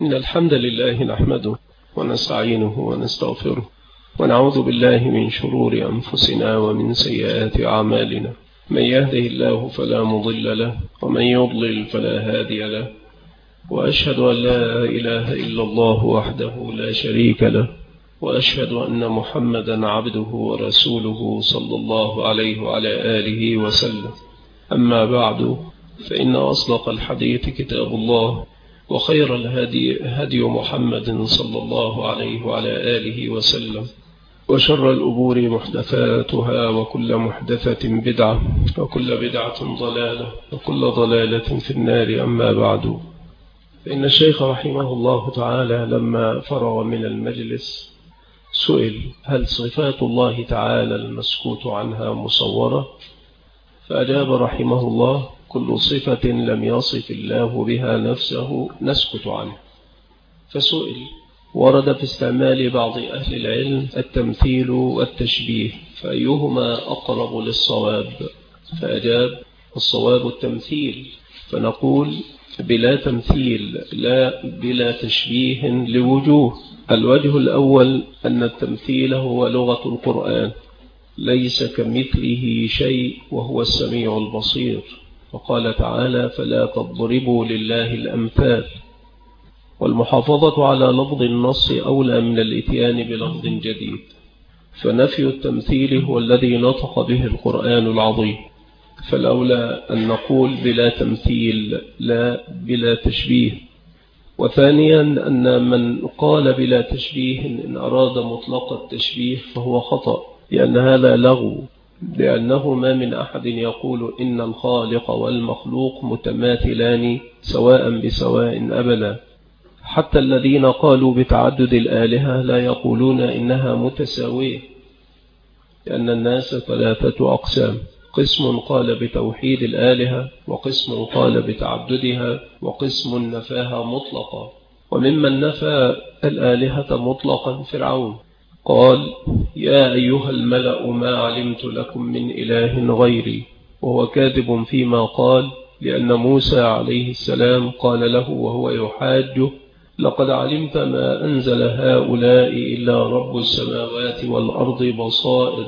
إن الحمد لله نحمده ونستعينه ونستغفره ونعوذ بالله من شرور أنفسنا ومن سيئات أعمالنا. من يهده الله فلا مضل له ومن يضلل فلا هادي له، وأشهد أن لا إله إلا الله وحده لا شريك له، وأشهد أن محمدا عبده ورسوله صلى الله عليه وعلى آله وسلم. أما بعد، فإن أصدق الحديث كتاب الله، وخير الهدي هدي محمد صلى الله عليه وعلى آله وسلم، وشر الأمور محدثاتها، وكل محدثة بدعة، وكل بدعة ضلالة، وكل ضلالة في النار. أما بعد، فإن الشيخ رحمه الله تعالى لما فرغ من المجلس سئل: هل صفات الله تعالى المسكوت عنها مصورة؟ فأجاب رحمه الله: كل صفة لم يصف الله بها نفسه نسكت عنه. فسئل: ورد في استعمال بعض أهل العلم التمثيل والتشبيه، فأيهما أقرب للصواب؟ فأجاب: الصواب التمثيل. فنقول: بلا تمثيل لا بلا تشبيه لوجوه. الوجه الأول أن التمثيل هو لغة القرآن، ليس كمثله شيء وهو السميع البصير، وقال تعالى: فلا تضربوا لله الأمثال. والمحافظة على لفظ النص أولى من الإتيان بلفظ جديد، فنفي التمثيل هو الذي نطق به القرآن العظيم، فالأولى أن نقول بلا تمثيل لا بلا تشبيه. وثانيا أن من قال بلا تشبيه إن أراد مطلق التشبيه فهو خطأ، لأن هذا لغو، لأنه ما من أحد يقول إن الخالق والمخلوق متماثلان سواء بسواء أبدا. حتى الذين قالوا بتعدد الآلهة لا يقولون إنها متساوية، لأن الناس ثلاثة أقسام: قسم قال بتوحيد الآلهة، وقسم قال بتعددها، وقسم نفاها مطلقا. وممن نفى الآلهة مطلقا فرعون، قال: يا أيها الملأ ما علمت لكم من إله غيري، وهو كاذب فيما قال، لأن موسى عليه السلام قال له وهو يحاجه: لقد علمت ما أنزل هؤلاء إلا رب السماوات والأرض بصائر.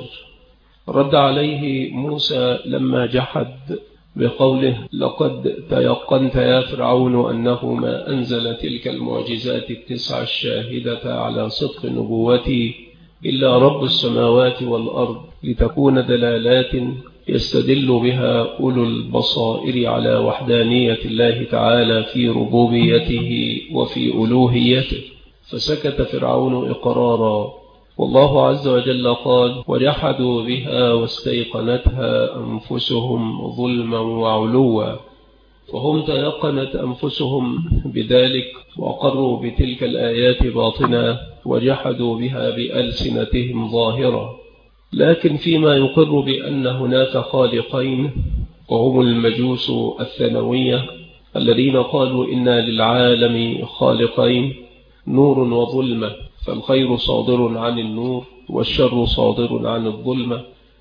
رد عليه موسى لما جحد بقوله: لقد تيقنت يا فرعون أنه ما أنزل تلك المعجزات التسع الشاهدة على صدق نبوتي إلا رب السماوات والأرض، لتكون دلالات يستدل بها أولو البصائر على وحدانية الله تعالى في ربوبيته وفي ألوهيته. فسكت فرعون إقرارا، والله عز وجل قال: وجحدوا بها واستيقنتها أنفسهم ظلما وعلوا. وهم تيقنت أنفسهم بذلك وأقروا بتلك الآيات باطنا، وجحدوا بها بألسنتهم ظاهرة. لكن فيما يقر بأن هناك خالقين، وهم المجوس الثانوية الذين قالوا إن للعالم خالقين، نور وظلمة، فالخير صادر عن النور والشر صادر عن الظلمة.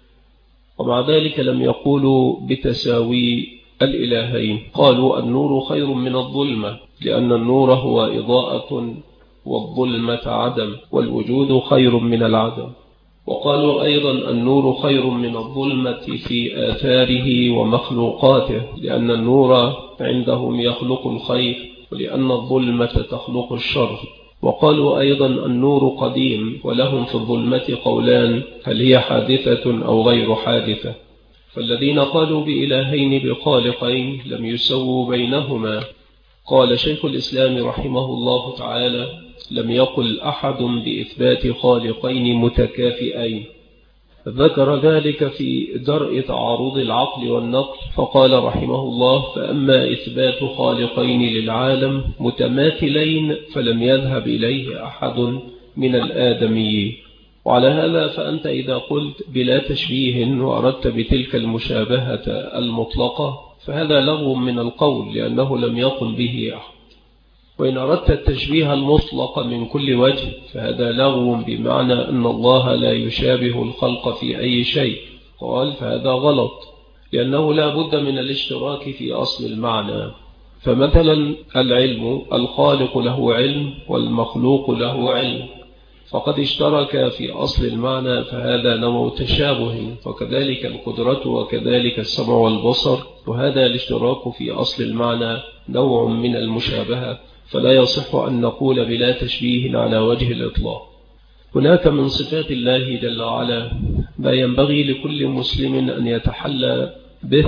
ومع ذلك لم يقولوا بتساوي الإلهين، قالوا النور خير من الظلمة، لأن النور هو إضاءة والظلمة عدم، والوجود خير من العدم. وقالوا أيضا النور خير من الظلمة في آثاره ومخلوقاته، لأن النور عندهم يخلق الخير، ولأن الظلمة تخلق الشر. وقالوا أيضا النور قديم، ولهم في الظلمة قولان: هل هي حادثة أو غير حادثة؟ فالذين قالوا بإلهين بخالقين لم يسووا بينهما. قال شيخ الإسلام رحمه الله تعالى: لم يقل أحد بإثبات خالقين متكافئين. ذكر ذلك في درء تعارض العقل والنقل، فقال رحمه الله: فأما إثبات خالقين للعالم متماثلين فلم يذهب إليه أحد من الآدميين. وعلى هذا فأنت إذا قلت بلا تشبيه وأردت بتلك المشابهة المطلقة فهذا لغو من القول، لأنه لم يقل به أحد. وإن أردت التشبيه المطلق من كل وجه فهذا لغو، بمعنى أن الله لا يشابه الخلق في أي شيء. قال: فهذا غلط، لأنه لا بد من الاشتراك في أصل المعنى، فمثلا العلم، الخالق له علم والمخلوق له علم، فقد اشترك في أصل المعنى، فهذا نوع تشابه. وكذلك القدرة وكذلك السمع والبصر، وهذا الاشتراك في أصل المعنى نوع من المشابهة، فلا يصح أن نقول بلا تشبيه على وجه الإطلاق. هناك من صفات الله جل وعلا ما ينبغي لكل مسلم أن يتحلى به،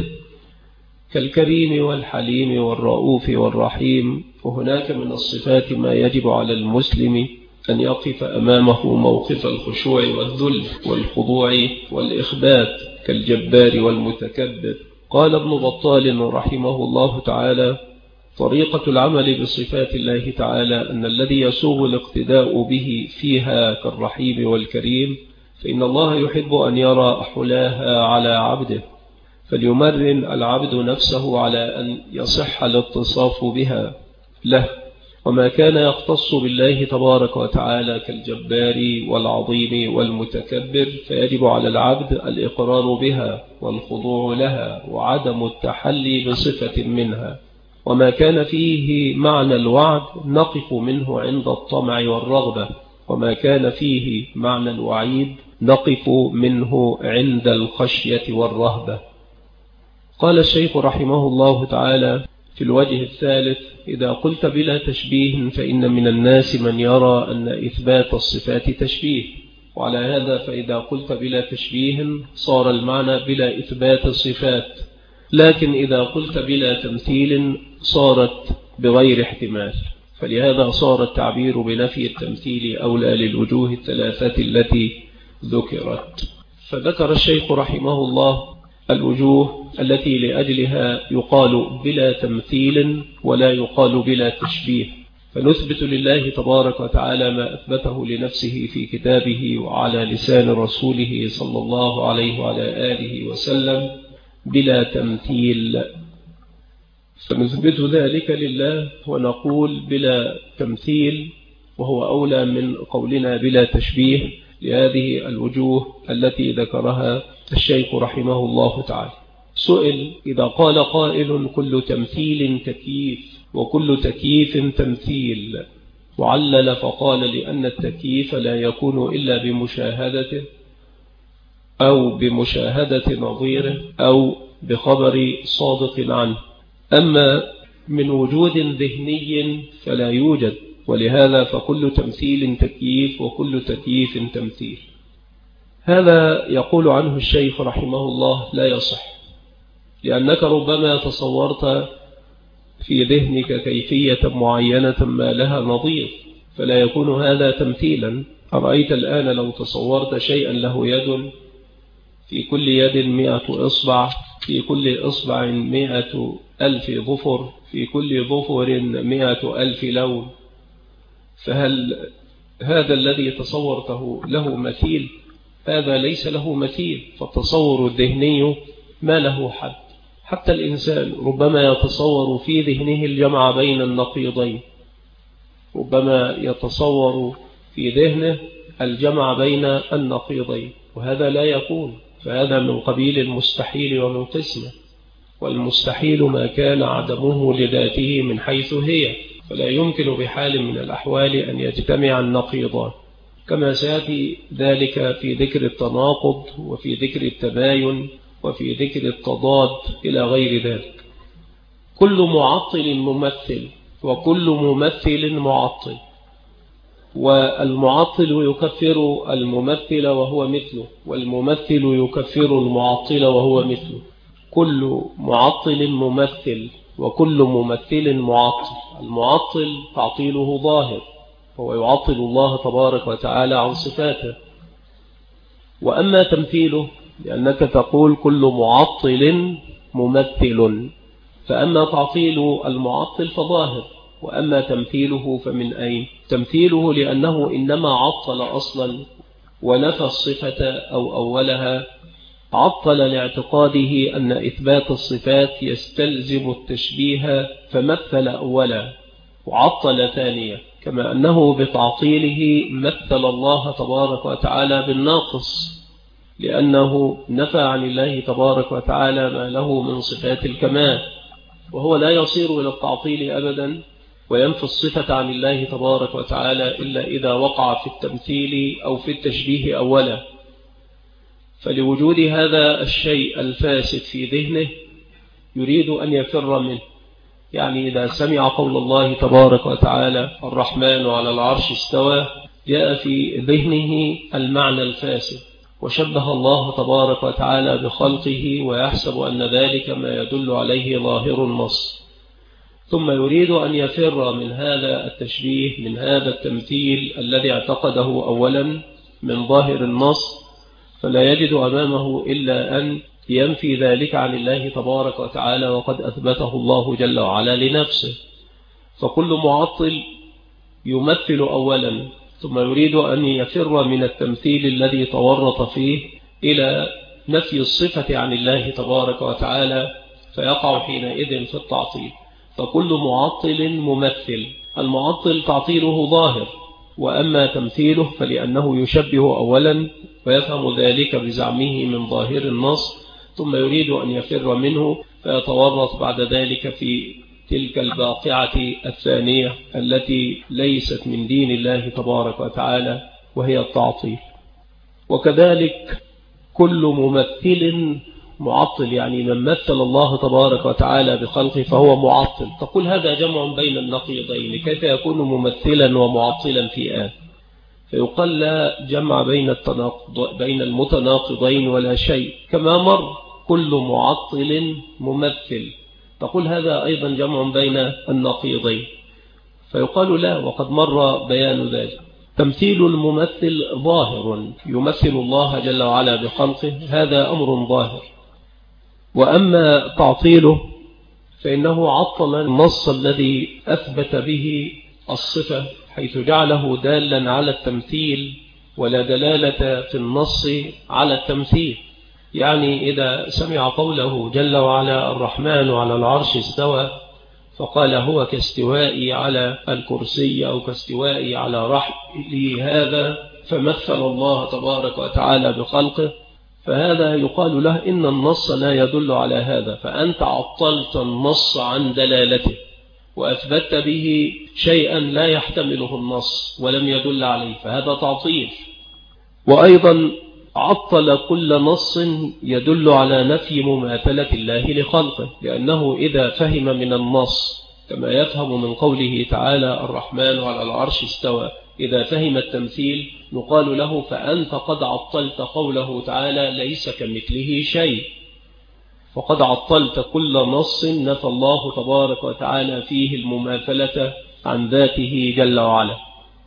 كالكريم والحليم والرؤوف والرحيم. وهناك من الصفات ما يجب على المسلم أن يقف أمامه موقف الخشوع والذل والخضوع والإخبات، كالجبار والمتكبر. قال ابن بطال رحمه الله تعالى: طريقة العمل بصفات الله تعالى أن الذي يسوغ الاقتداء به فيها كالرحيم والكريم، فإن الله يحب أن يرى حلاها على عبده، فليمرن العبد نفسه على أن يصح الاتصاف بها له. وما كان يختص بالله تبارك وتعالى كالجبار والعظيم والمتكبر، فيجب على العبد الإقرار بها والخضوع لها وعدم التحلي بصفة منها. وما كان فيه معنى الوعد نقف منه عند الطمع والرغبة، وما كان فيه معنى الوعيد نقف منه عند الخشية والرهبة. قال الشيخ رحمه الله تعالى في الوجه الثالث: إذا قلت بلا تشبيه فإن من الناس من يرى أن إثبات الصفات تشبيه، وعلى هذا فإذا قلت بلا تشبيه صار المعنى بلا إثبات الصفات، لكن إذا قلت بلا تمثيل صارت بغير احتمال، فلهذا صار التعبير بنفي التمثيل أولى للوجوه الثلاثة التي ذكرت. فذكر الشيخ رحمه الله الوجوه التي لأجلها يقال بلا تمثيل ولا يقال بلا تشبيه، فنثبت لله تبارك وتعالى ما أثبته لنفسه في كتابه وعلى لسان رسوله صلى الله عليه وعلى آله وسلم بلا تمثيل، فنثبت ذلك لله ونقول بلا تمثيل، وهو أولى من قولنا بلا تشبيه لهذه الوجوه التي ذكرها الشيخ رحمه الله تعالى. سئل: إذا قال قائل كل تمثيل تكييف وكل تكييف تمثيل، وعلل فقال: لأن التكييف لا يكون إلا بمشاهدته أو بمشاهدة نظيره أو بخبر صادق عنه، أما من وجود ذهني فلا يوجد، ولهذا فكل تمثيل تكييف وكل تكييف تمثيل. هذا يقول عنه الشيخ رحمه الله لا يصح، لأنك ربما تصورت في ذهنك كيفية معينة ما لها نظير، فلا يكون هذا تمثيلا. أرأيت الآن لو تصورت شيئا له يد، في كل يد 100 إصبع، في كل إصبع 100,000 ظفر، في كل ظفر 100,000 لون، فهل هذا الذي تصورته له مثيل؟ هذا ليس له مثيل. فالتصور الذهني ما له حد. حتى الإنسان ربما يتصور في ذهنه الجمع بين النقيضين، ربما يتصور في ذهنه الجمع بين النقيضين، وهذا لا يكون، فهذا من قبيل المستحيل ومن قسمه، والمستحيل ما كان عدمه لذاته من حيث هي، فلا يمكن بحال من الأحوال أن يجتمع النقيضان، كما سيأتي ذلك في ذكر التناقض وفي ذكر التباين وفي ذكر التضاد إلى غير ذلك. كل معطل ممثل وكل ممثل معطل، والمعطل يكفر الممثل وهو مثله، والممثل يكفر المعطل وهو مثله. كل معطل ممثل وكل ممثل معطل. المعطل تعطيله ظاهر، هو يعطل الله تبارك وتعالى عن صفاته. وأما تمثيله لأنك تقول كل معطل ممثل، فأما تعطيل المعطل فظاهر، وأما تمثيله فمن أين؟ تمثيله لأنه إنما عطل أصلا ونفى الصفة أو أولها، عطل لاعتقاده أن إثبات الصفات يستلزم التشبيه فمثل أولا وعطل ثانيا، كما أنه بتعطيله مثل الله تبارك وتعالى بالناقص، لأنه نفى عن الله تبارك وتعالى ما له من صفات الكمال. وهو لا يصير إلى التعطيل أبدا وينفي الصفة عن الله تبارك وتعالى إلا إذا وقع في التمثيل أو في التشبيه أولا. فلوجود هذا الشيء الفاسد في ذهنه يريد أن يفر منه. يعني إذا سمع قول الله تبارك وتعالى الرحمن على العرش استوى جاء في ذهنه المعنى الفاسد وشبه الله تبارك وتعالى بخلقه ويحسب أن ذلك ما يدل عليه ظاهر النص، ثم يريد أن يفر من هذا التشبيه من هذا التمثيل الذي اعتقده أولا من ظاهر النص، فلا يجد أمامه إلا أن ينفي ذلك عن الله تبارك وتعالى وقد أثبته الله جل وعلا لنفسه. فكل معطل يمثل أولا ثم يريد أن يفر من التمثيل الذي تورط فيه إلى نفي الصفة عن الله تبارك وتعالى فيقع حينئذ في التعطيل. فكل معطل ممثل، المعطل تعطيله ظاهر، وأما تمثيله فلأنه يشبه أولا ويفهم ذلك بزعمه من ظاهر النص ثم يريد أن يفر منه فيتورط بعد ذلك في تلك الباقعة الثانية التي ليست من دين الله تبارك وتعالى وهي التعطيل. وكذلك كل ممثل معطل، يعني من مثل الله تبارك وتعالى بخلقه فهو معطل. تقول هذا جمع بين النقيضين، كيف يكون ممثلا ومعطلا في آن؟ فيقال لا جمع بين المتناقضين ولا شيء، كما مر كل معطل ممثل. تقول هذا أيضا جمع بين النقيضين، فيقال لا وقد مر بيان ذلك. تمثيل الممثل ظاهر، يمثل الله جل وعلا بخلقه، هذا أمر ظاهر. وأما تعطيله فإنه عطل النص الذي أثبت به الصفة حيث جعله دالا على التمثيل ولا دلالة في النص على التمثيل. يعني إذا سمع قوله جل وعلا الرحمن على العرش استوى فقال هو كاستوائي على الكرسي أو كاستوائي على رحلي هذا، فمثل الله تبارك وتعالى بخلقه، فهذا يقال له إن النص لا يدل على هذا، فأنت عطلت النص عن دلالته وأثبت به شيئا لا يحتمله النص ولم يدل عليه، فهذا تعطيل. وأيضا عطل كل نص يدل على نفي مماثلة الله لخلقه، لأنه إذا فهم من النص كما يفهم من قوله تعالى الرحمن على العرش استوى، إذا فهم التمثيل نقال له فأنت قد عطلت قوله تعالى ليس كمثله شيء، وقد عطلت كل نص نفى الله تبارك وتعالى فيه المماثلة عن ذاته جل وعلا.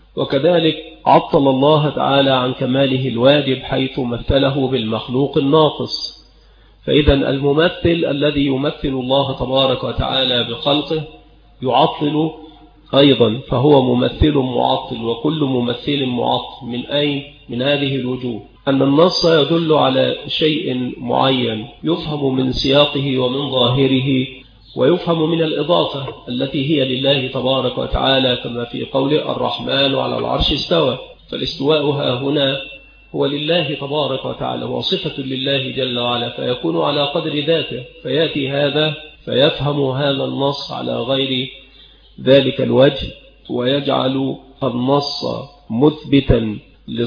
وكذلك عطل الله تعالى عن كماله الواجب حيث مثله بالمخلوق الناقص. فإذا الممثل الذي يمثل الله تبارك وتعالى بخلقه يعطل أيضا، فهو ممثل معطل، وكل ممثل معطل. من أين؟ من هذه الوجوه: أن النص يدل على شيء معين يفهم من سياقه ومن ظاهره، ويفهم من الإضافة التي هي لله تبارك وتعالى كما في قوله الرحمن على العرش استوى، فالاستواء ها هنا هو لله تبارك وتعالى وصفة لله جل وعلا، فيكون على قدر ذاته، فيأتي هذا فيفهم هذا النص على غير ذلك الوجه ويجعل النص مثبتا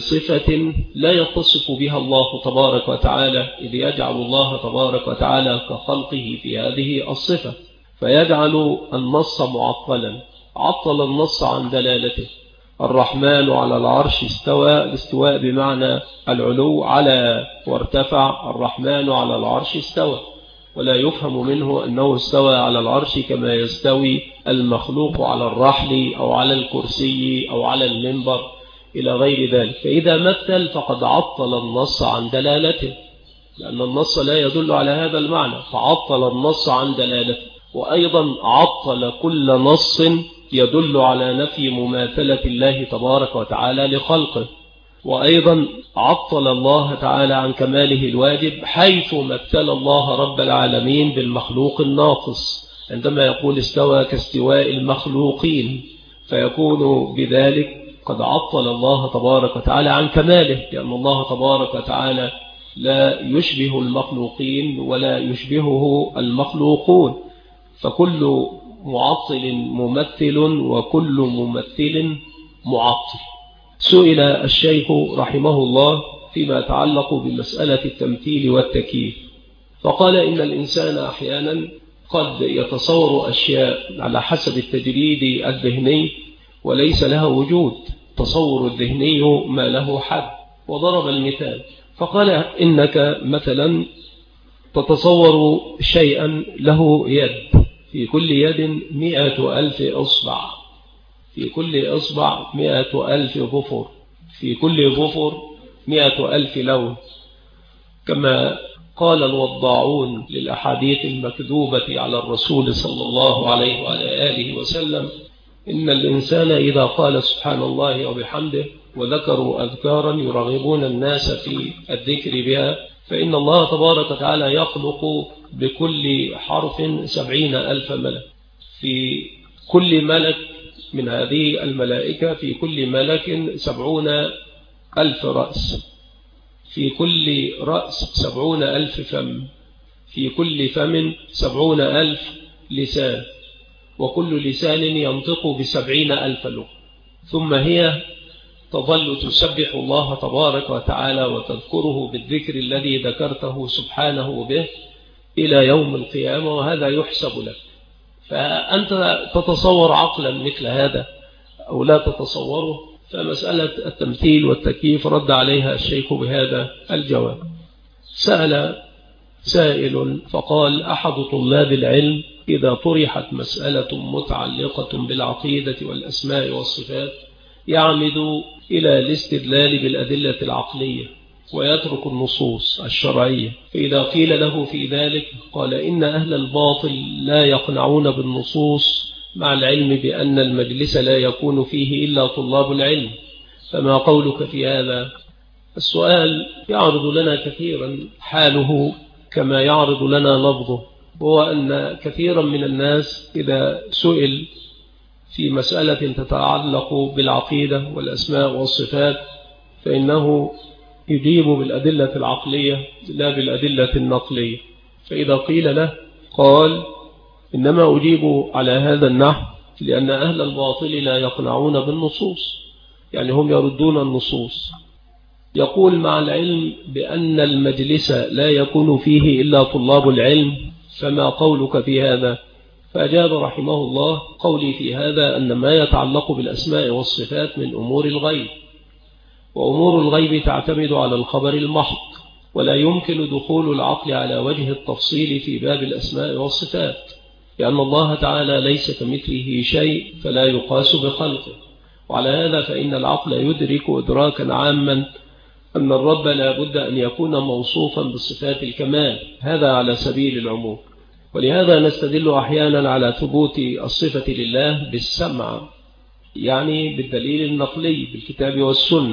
لصفة لا يتصف بها الله تبارك وتعالى، إذ يجعل الله تبارك وتعالى كخلقه في هذه الصفة، فيجعل النص معطلا، عطل النص عن دلالته. الرحمن على العرش استوى، الاستواء بمعنى العلو، على وارتفع، الرحمن على العرش استوى، ولا يفهم منه أنه استوى على العرش كما يستوي المخلوق على الرحل أو على الكرسي أو على المنبر إلى غير ذلك. فإذا مثل فقد عطل النص عن دلالته، لأن النص لا يدل على هذا المعنى، فعطل النص عن دلالته. وأيضا عطل كل نص يدل على نفي مماثلة الله تبارك وتعالى لخلقه. وأيضا عطل الله تعالى عن كماله الواجب حيث مثل الله رب العالمين بالمخلوق الناقص، عندما يقول استوى كاستواء المخلوقين، فيكون بذلك قد عطل الله تبارك وتعالى عن كماله، لأن الله تبارك وتعالى لا يشبه المخلوقين ولا يشبهه المخلوقون، فكل معطل ممثل وكل ممثل معطل. سئل الشيخ رحمه الله فيما يتعلق بمسألة التمثيل والتكييف، فقال إن الإنسان أحيانا قد يتصور أشياء على حسب التجريد الذهني وليس لها وجود، تصور الذهني ما له حد. وضرب المثال فقال إنك مثلا تتصور شيئا له يد، في كل يد 100,000 إصبع، في كل إصبع 100,000 ظفر، في كل ظفر 100,000 لون، كما قال الوضاعون للأحاديث المكذوبة على الرسول صلى الله عليه وعلى آله وسلم إن الإنسان إذا قال سبحان الله وبحمده وذكروا أذكارا يرغبون الناس في الذكر بها، فإن الله تبارك وتعالى يخلق بكل حرف 70,000 ملك، في كل ملك من هذه الملائكة في كل ملك 70,000 رأس، في كل رأس 70,000 فم، في كل فم 70,000 لسان، وكل لسان ينطق ب70,000 لغة. ثم هي تظل تسبح الله تبارك وتعالى وتذكره بالذكر الذي ذكرته سبحانه به إلى يوم القيامة، وهذا يحسب لك. فأنت تتصور عقلا مثل هذا أو لا تتصوره؟ فمسألة التمثيل والتكييف رد عليها الشيخ بهذا الجواب. سأل سائل فقال: أحد طلاب العلم إذا طرحت مسألة متعلقة بالعقيدة والأسماء والصفات يعمد إلى الاستدلال بالأدلة العقلية ويترك النصوص الشرعية، فإذا قيل له في ذلك قال: إن أهل الباطل لا يقنعون بالنصوص مع العلم بأن المجلس لا يكون فيه إلا طلاب العلم، فما قولك في هذا؟ السؤال يعرض لنا كثيرا حاله كما يعرض لنا لفظه، هو أن كثيرا من الناس إذا سئل في مسألة تتعلق بالعقيدة والأسماء والصفات فإنه يجيب بالأدلة العقلية لا بالأدلة النقلية، فإذا قيل له قال: إنما أجيب على هذا النحو لأن أهل الباطل لا يقنعون بالنصوص، يعني هم يردون النصوص. يقول: مع العلم بأن المجلس لا يكون فيه إلا طلاب العلم، فما قولك في هذا؟ فأجاب رحمه الله: قولي في هذا أن ما يتعلق بالأسماء والصفات من أمور الغيب، وأمور الغيب تعتمد على الخبر المحض، ولا يمكن دخول العقل على وجه التفصيل في باب الأسماء والصفات، لأن الله تعالى ليس كمثله شيء فلا يقاس بخلقه. وعلى هذا فإن العقل يدرك إدراكا عاما أن الرب لا بد أن يكون موصوفا بالصفات الكمال، هذا على سبيل العموم. ولهذا نستدل أحيانا على ثبوت الصفة لله بالسمع، يعني بالدليل النقلي بالكتاب والسنة،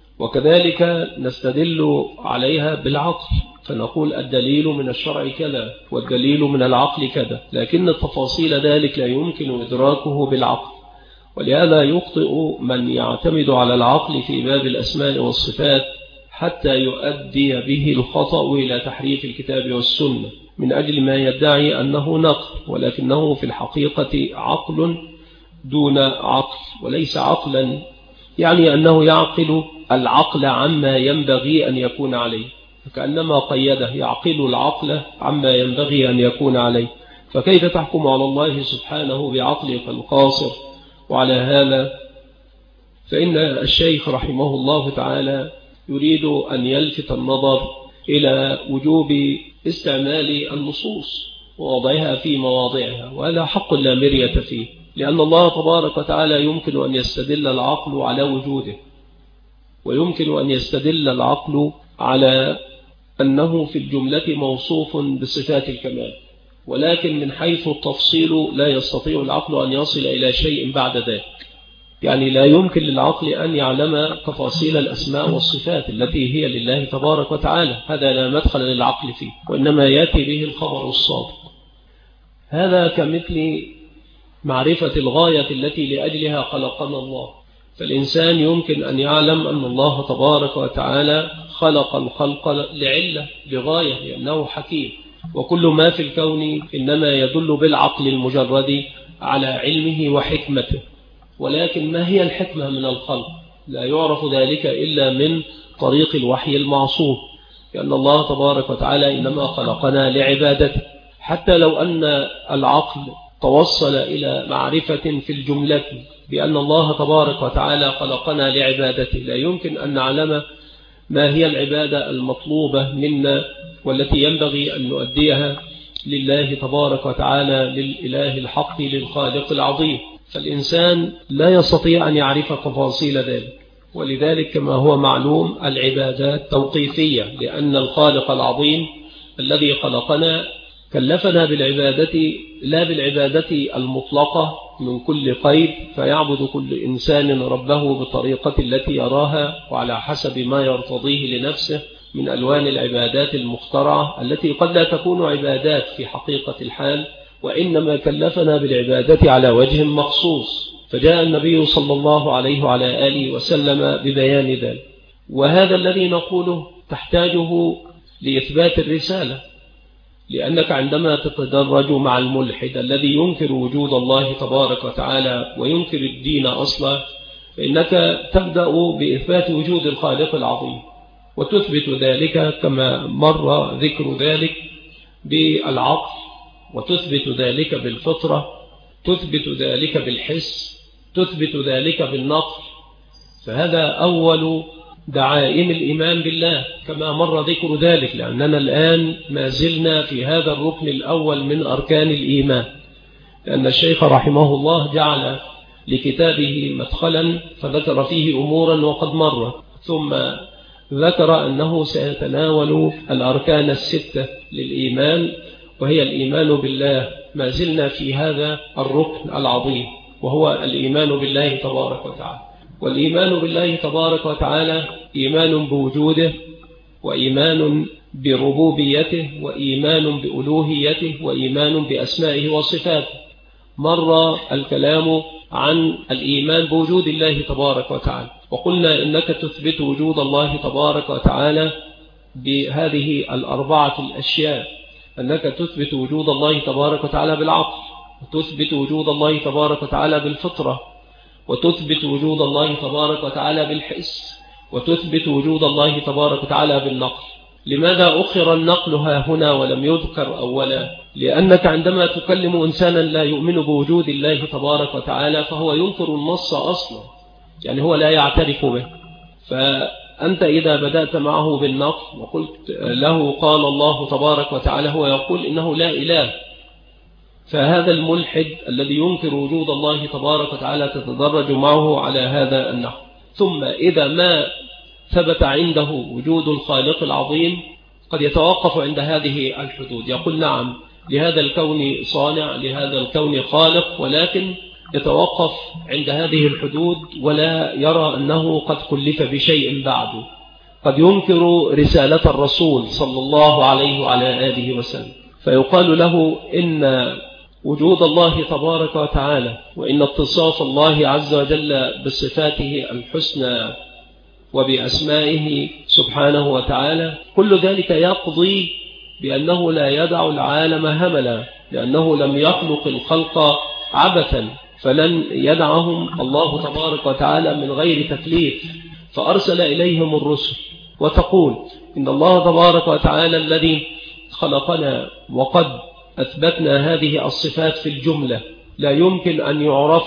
وكذلك نستدل عليها بالعقل، فنقول الدليل من الشرع كذا والدليل من العقل كذا، لكن التفاصيل ذلك لا يمكن إدراكه بالعقل. ولهذا يخطئ من يعتمد على العقل في باب الأسماء والصفات حتى يؤدي به الخطأ إلى تحريف الكتاب والسنة من أجل ما يدعي أنه نقل، ولكنه في الحقيقة عقل دون عقل، وليس عقلا يعني أنه يعقل العقل عما ينبغي أن يكون عليه، فكأنما قيده يعقل العقل عما ينبغي أن يكون عليه. فكيف تحكم على الله سبحانه بعقلك القاصر؟ وعلى هذا فإن الشيخ رحمه الله تعالى يريد أن يلفت النظر إلى وجوب استعمال النصوص ووضعها في مواضعها، وهذا حق لا مرية فيه، لأن الله تبارك وتعالى يمكن أن يستدل العقل على وجوده، ويمكن أن يستدل العقل على أنه في الجملة موصوف بصفات الكمال، ولكن من حيث التفصيل لا يستطيع العقل أن يصل إلى شيء بعد ذلك، يعني لا يمكن للعقل أن يعلم تفاصيل الأسماء والصفات التي هي لله تبارك وتعالى، هذا لا مدخل للعقل فيه، وإنما يأتي به الخبر الصادق. هذا كمثل معرفة الغاية التي لأجلها خلقنا الله، فالإنسان يمكن أن يعلم أن الله تبارك وتعالى خلق الخلق لعلة لغاية، لأنه حكيم، وكل ما في الكون إنما يدل بالعقل المجرد على علمه وحكمته. ولكن ما هي الحكمة من الخلق؟ لا يعرف ذلك إلا من طريق الوحي المعصوم، لأن الله تبارك وتعالى إنما خلقنا لعبادته. حتى لو أن العقل توصل إلى معرفة في الجملة بأن الله تبارك وتعالى خلقنا لعبادته، لا يمكن أن نعلم ما هي العبادة المطلوبة منا والتي ينبغي أن نؤديها لله تبارك وتعالى، للإله الحق، للخالق العظيم. فالإنسان لا يستطيع أن يعرف تفاصيل ذلك. ولذلك كما هو معلوم العبادات توقيفية، لأن الخالق العظيم الذي خلقنا كلفنا بالعبادة، لا بالعبادة المطلقة من كل قيد، فيعبد كل إنسان ربه بالطريقة التي يراها وعلى حسب ما يرتضيه لنفسه من ألوان العبادات المخترعة التي قد لا تكون عبادات في حقيقة الحال، وإنما كلفنا بالعبادة على وجه مخصوص. فجاء النبي صلى الله عليه وعلى آله وسلم ببيان ذلك. وهذا الذي نقوله تحتاجه لإثبات الرسالة، لأنك عندما تتدرج مع الملحد الذي ينكر وجود الله تبارك وتعالى وينكر الدين أصلا، فإنك تبدأ بإثبات وجود الخالق العظيم، وتثبت ذلك كما مر ذكر ذلك بالعقل، وتثبت ذلك بالفطرة، تثبت ذلك بالحس، تثبت ذلك بالنقل. فهذا أول دعائم الإيمان بالله كما مر ذكر ذلك، لأننا الآن ما زلنا في هذا الركن الأول من أركان الإيمان، لأن الشيخ رحمه الله جعل لكتابه مدخلا فذكر فيه أمورا وقد مر، ثم ذكر أنه سيتناول الأركان الستة للإيمان، وهي الإيمان بالله. ما زلنا في هذا الركن العظيم وهو الإيمان بالله تبارك وتعالى. والإيمان بالله تبارك وتعالى إيمان بوجوده، وإيمان بربوبيته، وإيمان بألوهيته، وإيمان بأسمائه وصفاته. مر الكلام عن الإيمان بوجود الله تبارك وتعالى، وقلنا إنك تثبت وجود الله تبارك وتعالى بهذه الأربعة الأشياء، أنك تثبت وجود الله تبارك وتعالى بالعقل، وتثبت وجود الله تبارك وتعالى بالفطرة، وتثبت وجود الله تبارك وتعالى بالحس، وتثبت وجود الله تبارك وتعالى بالنقل. لماذا أخر النقل ها هنا ولم يذكر أولا؟ لأنك عندما تكلم إنسانا لا يؤمن بوجود الله تبارك وتعالى فهو ينكر النص أصلا، يعني هو لا يعترف به. فأنت إذا بدأت معه بالنقل وقلت له قال الله تبارك وتعالى، هو يقول إنه لا إله. فهذا الملحد الذي ينكر وجود الله تبارك وتعالى تتدرج معه على هذا النحو. ثم إذا ما ثبت عنده وجود الخالق العظيم قد يتوقف عند هذه الحدود، يقول نعم لهذا الكون صانع، لهذا الكون خالق، ولكن يتوقف عند هذه الحدود ولا يرى أنه قد كلف بشيء بعده. قد ينكر رسالة الرسول صلى الله عليه وعلى آله وسلم، فيقال له إن وجود الله تبارك وتعالى وإن اتصاف الله عز وجل بصفاته الحسنى وبأسمائه سبحانه وتعالى، كل ذلك يقضي بأنه لا يدع العالم هملا، لأنه لم يخلق الخلق عبثا، فلن يدعهم الله تبارك وتعالى من غير تكليف، فأرسل إليهم الرسل. وتقول إن الله تبارك وتعالى الذي خلقنا وقد أثبتنا هذه الصفات في الجملة، لا يمكن أن يعرف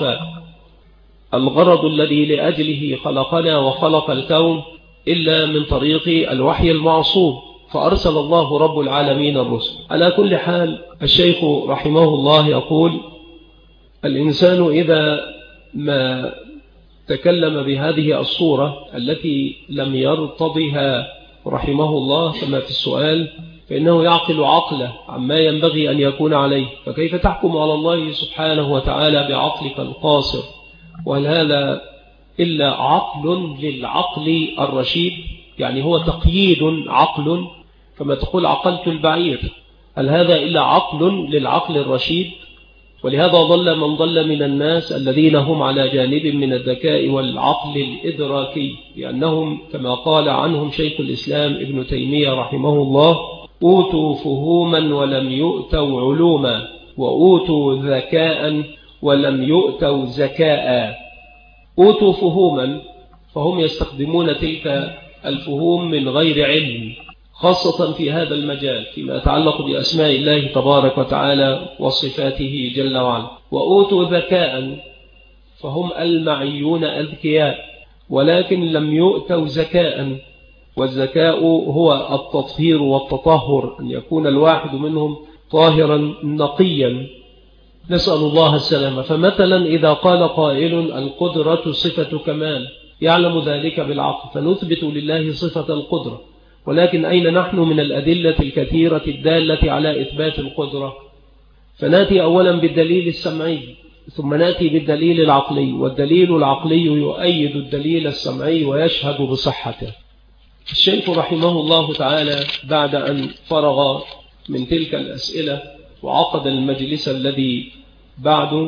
الغرض الذي لأجله خلقنا وخلق الكون إلا من طريق الوحي المعصوم، فأرسل الله رب العالمين الرسل. على كل حال الشيخ رحمه الله يقول الإنسان إذا ما تكلم بهذه الصورة التي لم يرتضها رحمه الله كما في السؤال، فإنه يعقل عقله عما ينبغي أن يكون عليه. فكيف تحكم على الله سبحانه وتعالى بعقلك القاصر؟ وهل هذا إلا عقل للعقل الرشيد؟ يعني هو تقييد عقل، كما تقول عقلت البعير. هل هذا إلا عقل للعقل الرشيد؟ ولهذا ضل من ضل من الناس الذين هم على جانب من الذكاء والعقل الإدراكي، لأنهم كما قال عنهم شيخ الإسلام ابن تيمية رحمه الله أوتوا فهوما ولم يؤتوا علوما، وأوتوا ذكاء ولم يؤتوا زكاء. أوتوا فهوما فهم يستخدمون تلك الفهوم من غير علم، خاصة في هذا المجال فيما يتعلق بأسماء الله تبارك وتعالى وصفاته جل وعلا. وأوتوا ذكاء فهم المعيون أذكياء، ولكن لم يؤتوا زكاء، والزكاء هو التطهير والتطهر، أن يكون الواحد منهم طاهرا نقيا، نسأل الله السلامة. فمثلا إذا قال قائل القدرة صفة كمال، يعلم ذلك بالعقل، فنثبت لله صفة القدرة، ولكن أين نحن من الأدلة الكثيرة الدالة على إثبات القدرة؟ فنأتي أولا بالدليل السمعي، ثم نأتي بالدليل العقلي، والدليل العقلي يؤيد الدليل السمعي ويشهد بصحته. الشيخ رحمه الله تعالى بعد أن فرغ من تلك الأسئلة وعقد المجلس الذي بعده،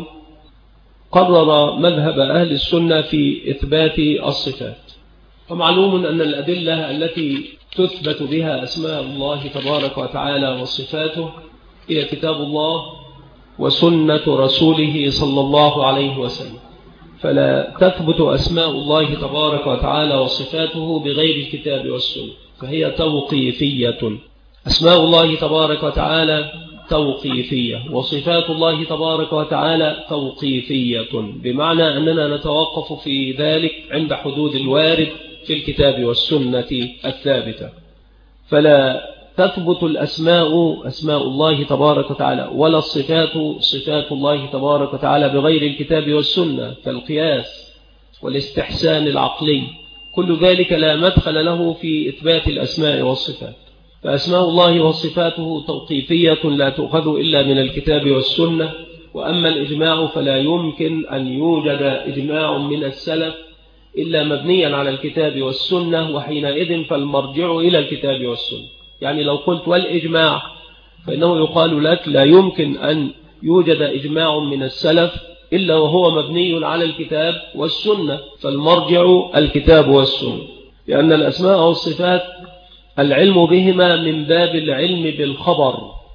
قرر مذهب أهل السنة في إثبات الصفات. ومعلوم أن الأدلة التي تثبت بها أسماء الله تبارك وتعالى وصفاته هي كتاب الله وسنة رسوله صلى الله عليه وسلم، فلا تثبت أسماء الله تبارك وتعالى وصفاته بغير الكتاب والسنة، فهي توقيفية. أسماء الله تبارك وتعالى توقيفية، وصفات الله تبارك وتعالى توقيفية، بمعنى أننا نتوقف في ذلك عند حدود الوارد في الكتاب والسنة الثابتة. فلا تثبت الأسماء أسماء الله تبارك وتعالى ولا الصفات صفات الله تبارك وتعالى بغير الكتاب والسنة، كالقياس والاستحسان العقلي، كل ذلك لا مدخل له في إثبات الأسماء والصفات. فأسماء الله وصفاته توقيفية لا تؤخذ إلا من الكتاب والسنة. وأما الإجماع فلا يمكن أن يوجد إجماع من السلف إلا مبنيا على الكتاب والسنة، وحينئذ فالمرجع إلى الكتاب والسنة. يعني لو قلت والإجماع فإنه يقال لك لا يمكن أن يوجد إجماع من السلف إلا وهو مبني على الكتاب والسنة، فالمرجع الكتاب والسنة، لأن الأسماء والصفات العلم بهما من باب العلم بالخبر،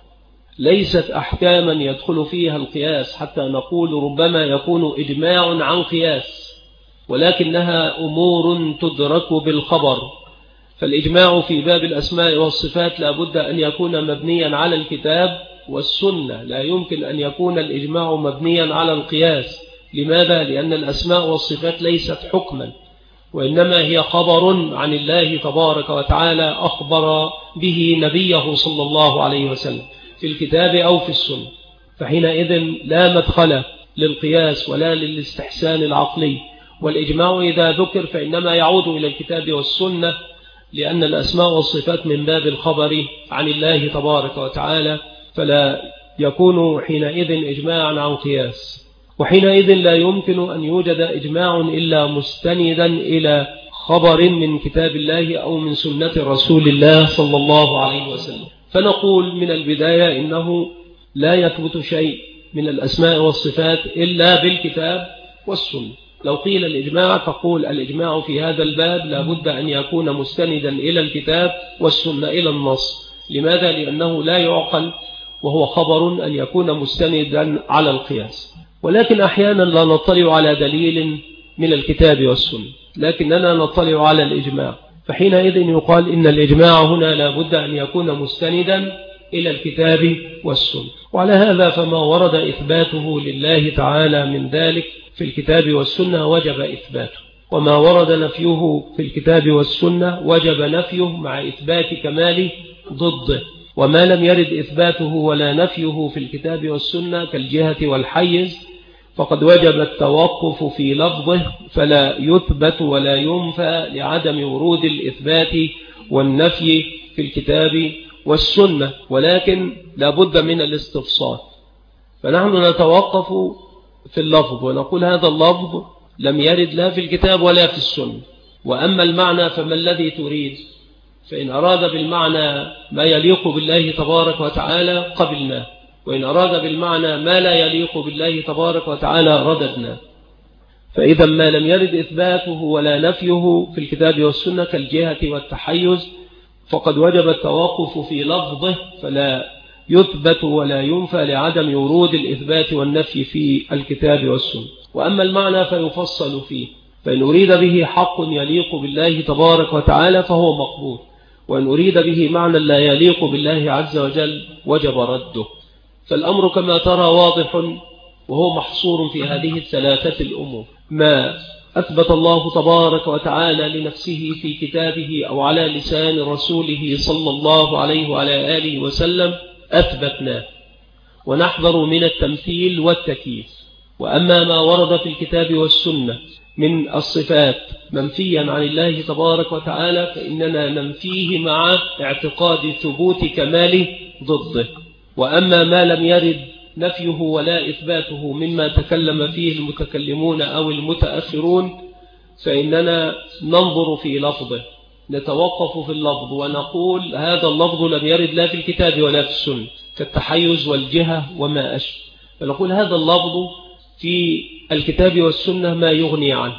ليست أحكاما يدخل فيها القياس حتى نقول ربما يكون إجماع عن قياس، ولكنها أمور تدرك بالخبر. فالإجماع في باب الأسماء والصفات لا بد أن يكون مبنيا على الكتاب والسنة، لا يمكن أن يكون الإجماع مبنيا على القياس. لماذا؟ لأن الأسماء والصفات ليست حكما، وإنما هي خبر عن الله تبارك وتعالى أخبر به نبيه صلى الله عليه وسلم في الكتاب أو في السنة، فحينئذ لا مدخل للقياس ولا للاستحسان العقلي. والإجماع إذا ذكر فإنما يعود إلى الكتاب والسنة، لأن الأسماء والصفات من باب الخبر عن الله تبارك وتعالى، فلا يكون حينئذ إجماعا عن قياس. وحينئذ لا يمكن أن يوجد إجماع إلا مستندا إلى خبر من كتاب الله أو من سنة رسول الله صلى الله عليه وسلم. فنقول من البداية إنه لا يثبت شيء من الأسماء والصفات إلا بالكتاب والسنة. لو قيل الإجماع تقول الإجماع في هذا الباب لا بد أن يكون مستندا إلى الكتاب والسنة، إلى النص. لماذا؟ لأنه لا يعقل وهو خبر أن يكون مستندا على القياس. ولكن أحيانا لا نطلع على دليل من الكتاب والسنة، لكننا نطلع على الإجماع، فحينئذ يقال إن الإجماع هنا لا بد أن يكون مستندا إلى الكتاب والسنة. وعلى هذا فما ورد إثباته لله تعالى من ذلك في الكتاب والسنة وجب إثباته، وما ورد نفيه في الكتاب والسنة وجب نفيه مع إثبات كماله ضده. وما لم يرد إثباته ولا نفيه في الكتاب والسنة كالجهة والحيز فقد وجب التوقف في لفظه، فلا يثبت ولا ينفى لعدم ورود الإثبات والنفي في الكتاب والسنة، ولكن لا بد من الاستفصال. فنحن نتوقف في اللفظ ونقول هذا اللفظ لم يرد لا في الكتاب ولا في السنة. وأما المعنى فما الذي تريد؟ فإن أراد بالمعنى ما يليق بالله تبارك وتعالى قبلنا، وإن أراد بالمعنى ما لا يليق بالله تبارك وتعالى رددنا. فإذا ما لم يرد إثباته ولا نفيه في الكتاب والسنة كالجهة والتحيز فقد وجب التوقف في لفظه فلا يثبت ولا ينفى لعدم ورود الإثبات والنفي في الكتاب والسنة. وأما المعنى فيفصل فيه، فإن أريد به حق يليق بالله تبارك وتعالى فهو مقبول، وإن أريد به معنى لا يليق بالله عز وجل وجب رده. فالأمر كما ترى واضح، وهو محصور في هذه الثلاثة الأمور: ما أثبت الله تبارك وتعالى لنفسه في كتابه أو على لسان رسوله صلى الله عليه وعلى آله وسلم أثبتناه، ونحذر من التمثيل والتكييف. وأما ما ورد في الكتاب والسنة من الصفات منفيا عن الله تبارك وتعالى فإننا ننفيه مع اعتقاد ثبوت كماله ضده. وأما ما لم يرد نفيه ولا إثباته مما تكلم فيه المتكلمون أو المتأخرون فإننا ننظر في لفظه، نتوقف في اللفظ ونقول هذا اللفظ لم يرد لا في الكتاب ولا في السنة، كالتحيز والجهة وما أشبه، فنقول هذا اللفظ في الكتاب والسنة ما يغني عنه،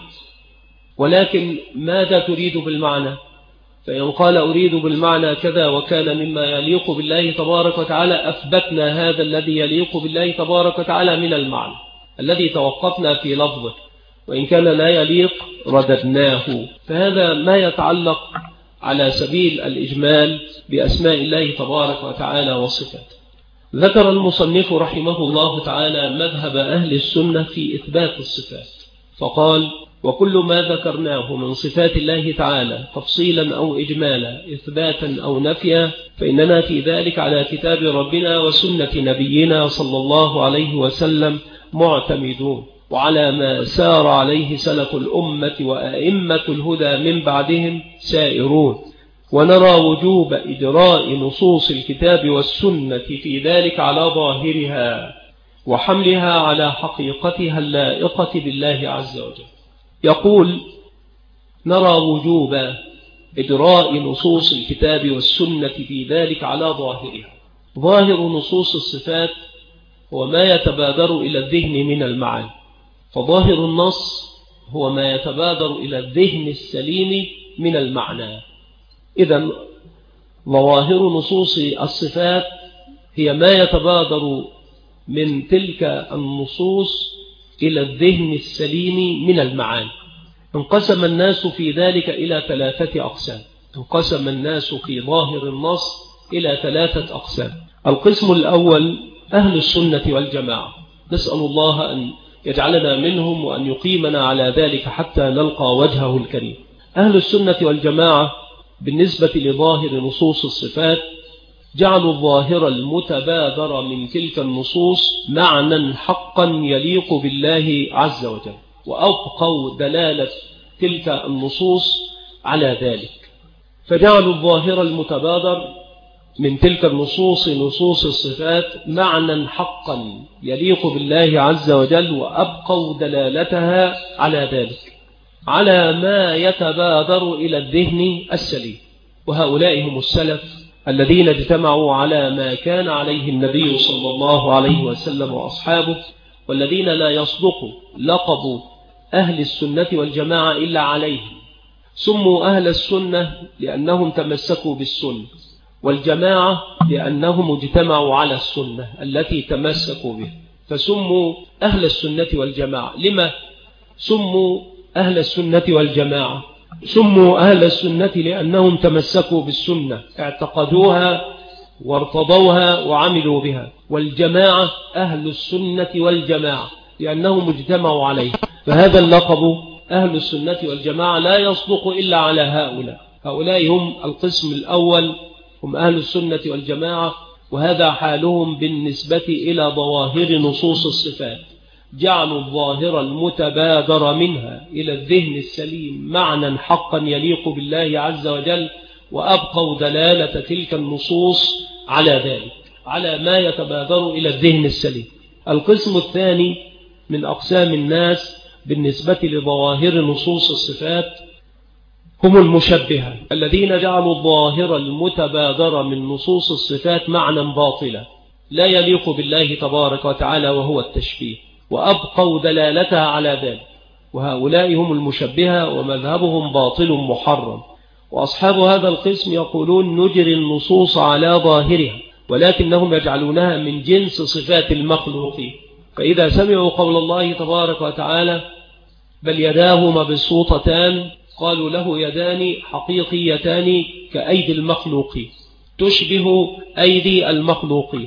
ولكن ماذا تريد بالمعنى؟ فإن قال أريد بالمعنى كذا وكان مما يليق بالله تبارك وتعالى أثبتنا هذا الذي يليق بالله تبارك وتعالى من المعنى الذي توقفنا في لفظه، وإن كان لا يليق رددناه. فهذا ما يتعلق على سبيل الإجمال بأسماء الله تبارك وتعالى وصفاته. ذكر المصنف رحمه الله تعالى مذهب أهل السنة في إثبات الصفات، فقال: وكل ما ذكرناه من صفات الله تعالى تفصيلا أو إجمالا إثباتا أو نفيا فإننا في ذلك على كتاب ربنا وسنة نبينا صلى الله عليه وسلم معتمدون، وعلى ما سار عليه سلف الأمة وأئمة الهدى من بعدهم سائرون، ونرى وجوب إجراء نصوص الكتاب والسنة في ذلك على ظاهرها وحملها على حقيقتها اللائقة بالله عز وجل. يقول: نرى وجوب إجراء نصوص الكتاب والسنة في ذلك على ظاهرها. ظاهر نصوص الصفات هو ما يتبادر إلى الذهن من المعاني، فظاهر النص هو ما يتبادر إلى الذهن السليم من المعنى. إذن ظواهر نصوص الصفات هي ما يتبادر من تلك النصوص إلى الذهن السليم من المعاني. انقسم الناس في ذلك إلى 3 أقسام. انقسم الناس في ظاهر النص إلى 3 أقسام. القسم الأول أهل السنة والجماعة، نسأل الله أن يجعلنا منهم وأن يقيمنا على ذلك حتى نلقى وجهه الكريم. أهل السنة والجماعة بالنسبة لظاهر نصوص الصفات جعلوا الظاهر المتبادر من تلك النصوص معنى حقا يليق بالله عز وجل، وأبقوا دلالة تلك النصوص على ذلك، فجعلوا الظاهر المتبادر من تلك النصوص نصوص الصفات معنى حقا يليق بالله عز وجل، وأبقوا دلالتها على ذلك على ما يتبادر إلى الذهن السليم. وهؤلاء هم السلف الذين اجتمعوا على ما كان عليه النبي صلى الله عليه وسلم وأصحابه، والذين لا يصدق لقب أهل السنة والجماعة إلا عليهم. سموا أهل السنة لأنهم تمسكوا بالسنة، والجماعة لأنهم اجتمعوا على السنة التي تمسكوا بها، فسموا أهل السنة والجماعة. لما سموا أهل السنة والجماعة؟ سموا أهل السنة لأنهم تمسكوا بالسنة، اعتقدوها وارتضوها وعملوا بها. والجماعة أهل السنة والجماعة لأنهم اجتمعوا عليه. فهذا اللقب أهل السنة والجماعة لا يصدق إلا على هؤلاء. هؤلاء هم القسم الأول، هم أهل السنة والجماعة، وهذا حالهم بالنسبة إلى ظواهر نصوص الصفات. جعلوا الظاهر المتبادر منها إلى الذهن السليم معنى حقا يليق بالله عز وجل، وأبقوا دلالة تلك النصوص على ذلك، على ما يتبادر إلى الذهن السليم. القسم الثاني من أقسام الناس بالنسبة لظواهر نصوص الصفات هم المشبهة، الذين جعلوا الظاهر المتبادر من نصوص الصفات معنى باطلا لا يليق بالله تبارك وتعالى، وهو التشبيه، وأبقوا دلالتها على ذلك. وهؤلاء هم المشبهة، ومذهبهم باطل محرم، وأصحاب هذا القسم يقولون نجري النصوص على ظاهرها، ولكنهم يجعلونها من جنس صفات المخلوقين. فإذا سمعوا قول الله تبارك وتعالى بل يداه مبسوطتان قالوا له يدان حقيقيتان كأيدي المخلوقين تشبه أيدي المخلوقين.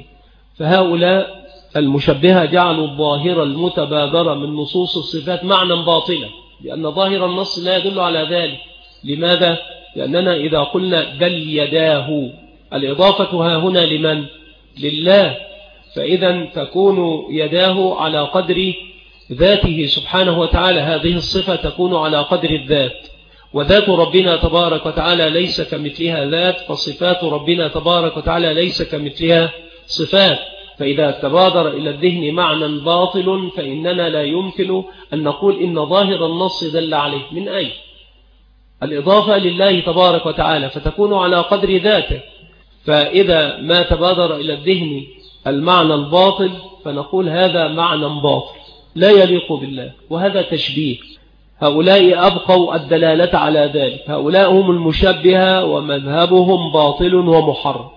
فهؤلاء المشبهة جعلوا الظاهرة المتبادرة من نصوص الصفات معنى باطلا، لأن ظاهر النص لا يدل على ذلك. لماذا؟ لأننا إذا قلنا بل يداه الإضافة ها هنا لمن؟ لله، فإذا تكون يداه على قدر ذاته سبحانه وتعالى، هذه الصفة تكون على قدر الذات، وذات ربنا تبارك وتعالى ليس كمثلها ذات، فصفات ربنا تبارك وتعالى ليس كمثلها صفات. فإذا تبادر إلى الذهن معنى باطل فإننا لا يمكن أن نقول إن ظاهر النص دل عليه. من أي؟ الإضافة لله تبارك وتعالى فتكون على قدر ذاته. فإذا ما تبادر إلى الذهن المعنى الباطل فنقول هذا معنى باطل لا يليق بالله، وهذا تشبيه. هؤلاء أبقوا الدلالة على ذلك، هؤلاء هم المشبهة ومذهبهم باطل ومحرم.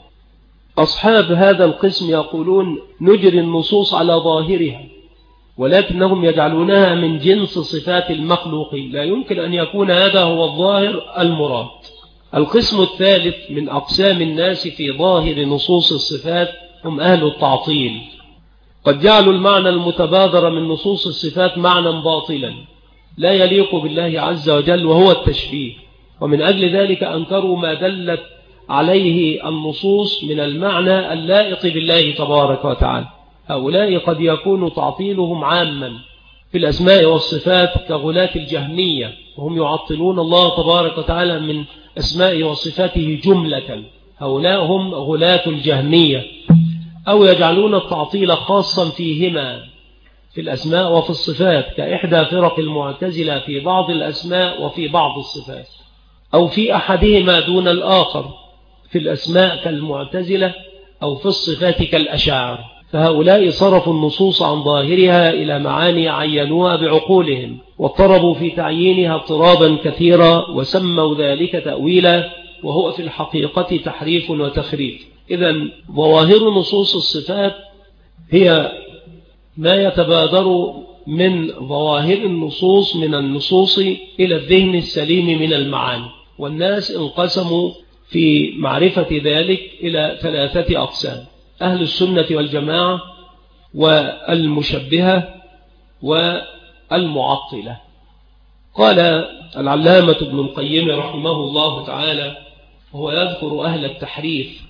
أصحاب هذا القسم يقولون نجري النصوص على ظاهرها، ولكنهم يجعلونها من جنس صفات المخلوقين، لا يمكن أن يكون هذا هو الظاهر المراد. القسم الثالث من أقسام الناس في ظاهر نصوص الصفات هم أهل التعطيل، قد جعلوا المعنى المتبادر من نصوص الصفات معنى باطلا لا يليق بالله عز وجل، وهو التشبيه. ومن أجل ذلك أنكروا ما دلت عليه النصوص من المعنى اللائق بالله تبارك وتعالى. هؤلاء قد يكون تعطيلهم عاما في الأسماء والصفات كغلاة الجهمية، وهم يعطلون الله تبارك وتعالى من أسماء وصفاته جملة، هؤلاء هم غلاة الجهمية. أو يجعلون التعطيل خاصا فيهما في الأسماء وفي الصفات، كإحدى فرق المعتزلة في بعض الأسماء وفي بعض الصفات، أو في أحدهما دون الآخر في الأسماء كالمعتزلة، أو في الصفات كالأشاعرة. فهؤلاء صرفوا النصوص عن ظاهرها إلى معاني عينوها بعقولهم، واضطربوا في تعيينها اضطرابا كثيرا، وسموا ذلك تأويلا، وهو في الحقيقة تحريف وتخريف. إذن ظواهر نصوص الصفات هي ما يتبادر من ظواهر النصوص من النصوص إلى الذهن السليم من المعاني. والناس انقسموا في معرفة ذلك إلى 3 أقسام: أهل السنة والجماعة، والمشبهة، والمعطلة. قال العلامة ابن القيم رحمه الله تعالى وهو يذكر أهل التحريف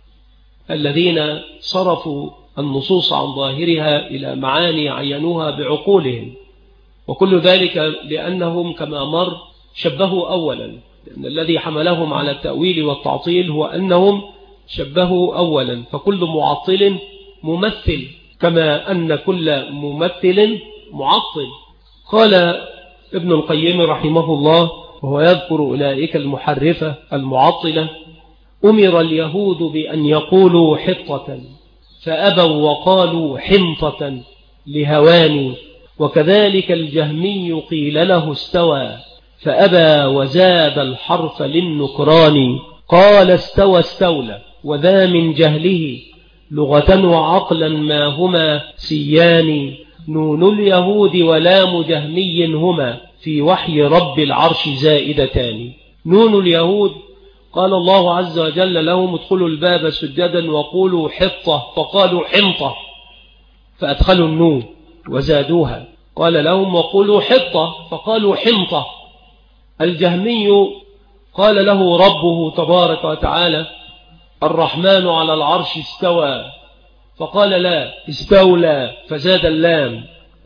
الذين صرفوا النصوص عن ظاهرها إلى معاني عينوها بعقولهم، وكل ذلك لأنهم كما مر شبهوا أولا، لأن الذي حملهم على التأويل والتعطيل هو أنهم شبهوا أولا، فكل معطل ممثل كما أن كل ممثل معطل. قال ابن القيم رحمه الله وهو يذكر أولئك المحرفة المعطلة: أمر اليهود بأن يقولوا حطة فأبوا وقالوا حمطة لهواني، وكذلك الجهمي قيل له استوى فأبى وزاد الحرف للنكران، قال استوى استولى، وذا من جهله لغة وعقلا ما هما سيان، نون اليهود ولام جهمي هما في وحي رب العرش زائدتان. نون اليهود قال الله عز وجل لهم ادخلوا الباب سجدا وقولوا حطة فقالوا حمطة فأدخلوا النون وزادوها، قال لهم وقولوا حطة فقالوا حمطة. الجهمي قال له ربه تبارك وتعالى الرحمن على العرش استوى، فقال لا استولى فزاد اللام،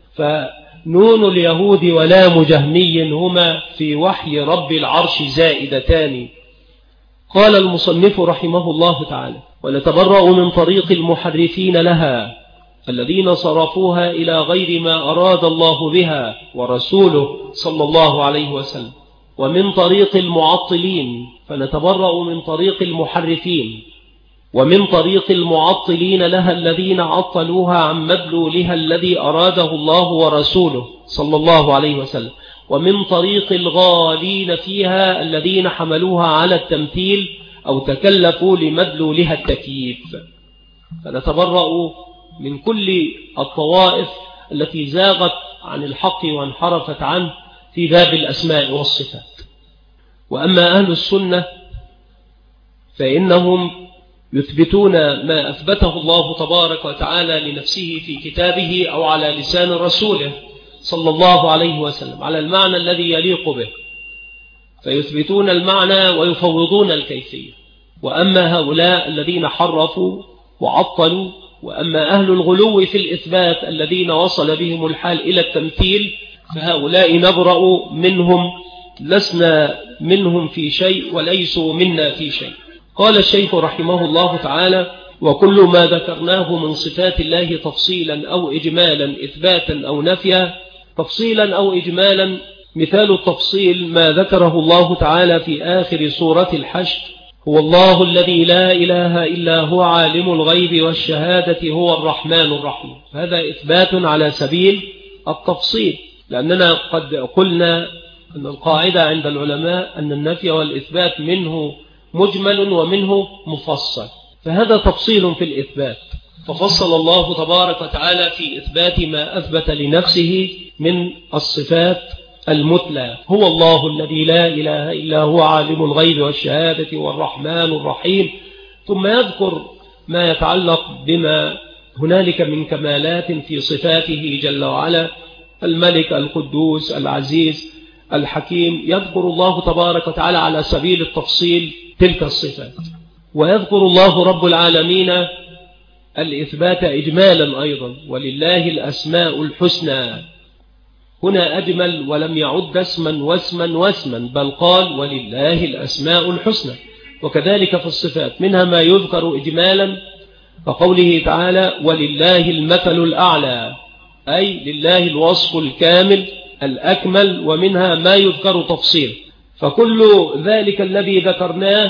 فنون اليهود ولام جهمي هما في وحي رب العرش زائدتان. قال المصنف رحمه الله تعالى: ونتبرأ من طريق المحرفين لها الذين صرفوها إلى غير ما أراد الله بها ورسوله صلى الله عليه وسلم، ومن طريق المعطلين، فنتبرأ من طريق المحرفين ومن طريق المعطلين لها الذين عطلوها عن مدلولها الذي أراده الله ورسوله صلى الله عليه وسلم، ومن طريق الغالين فيها الذين حملوها على التمثيل أو تكلفوا لمدلولها التكييف. فنتبرأ من كل الطوائف التي زاغت عن الحق وانحرفت عنه في باب الأسماء والصفات. وأما أهل السنة فإنهم يثبتون ما أثبته الله تبارك وتعالى لنفسه في كتابه أو على لسان رسوله صلى الله عليه وسلم على المعنى الذي يليق به، فيثبتون المعنى ويفوضون الكيفية. وأما هؤلاء الذين حرفوا وعطلوا، وأما أهل الغلو في الإثبات الذين وصل بهم الحال إلى التمثيل، فهؤلاء نبرأ منهم، لسنا منهم في شيء وليسوا منا في شيء. قال الشيخ رحمه الله تعالى: وكل ما ذكرناه من صفات الله تفصيلا أو إجمالا، إثباتا أو نفيا. تفصيلا أو إجمالا، مثال التفصيل ما ذكره الله تعالى في آخر سورة الحشر: هو الله الذي لا إله إلا هو عالم الغيب والشهادة هو الرحمن الرحيم. هذا إثبات على سبيل التفصيل، لأننا قد قلنا أن القاعدة عند العلماء أن النفي والإثبات منه مجمل ومنه مفصل، فهذا تفصيل في الإثبات. ففصل الله تبارك وتعالى في إثبات ما أثبت لنفسه من الصفات المثلى: هو الله الذي لا إله إلا هو عالم الغيب والشهادة والرحمن الرحيم. ثم يذكر ما يتعلق بما هنالك من كمالات في صفاته جل وعلا: الملك، القدوس، العزيز، الحكيم. يذكر الله تبارك وتعالى على سبيل التفصيل تلك الصفات. ويذكر الله رب العالمين الإثبات إجمالا أيضا: ولله الأسماء الحسنى. هنا أجمل ولم يعد اسما واسما واسما، بل قال ولله الأسماء الحسنى. وكذلك في الصفات منها ما يذكر إجمالا فقوله تعالى: ولله المثل الأعلى، أي لله الوصف الكامل الأكمل. ومنها ما يذكر تفصيل. فكل ذلك الذي ذكرناه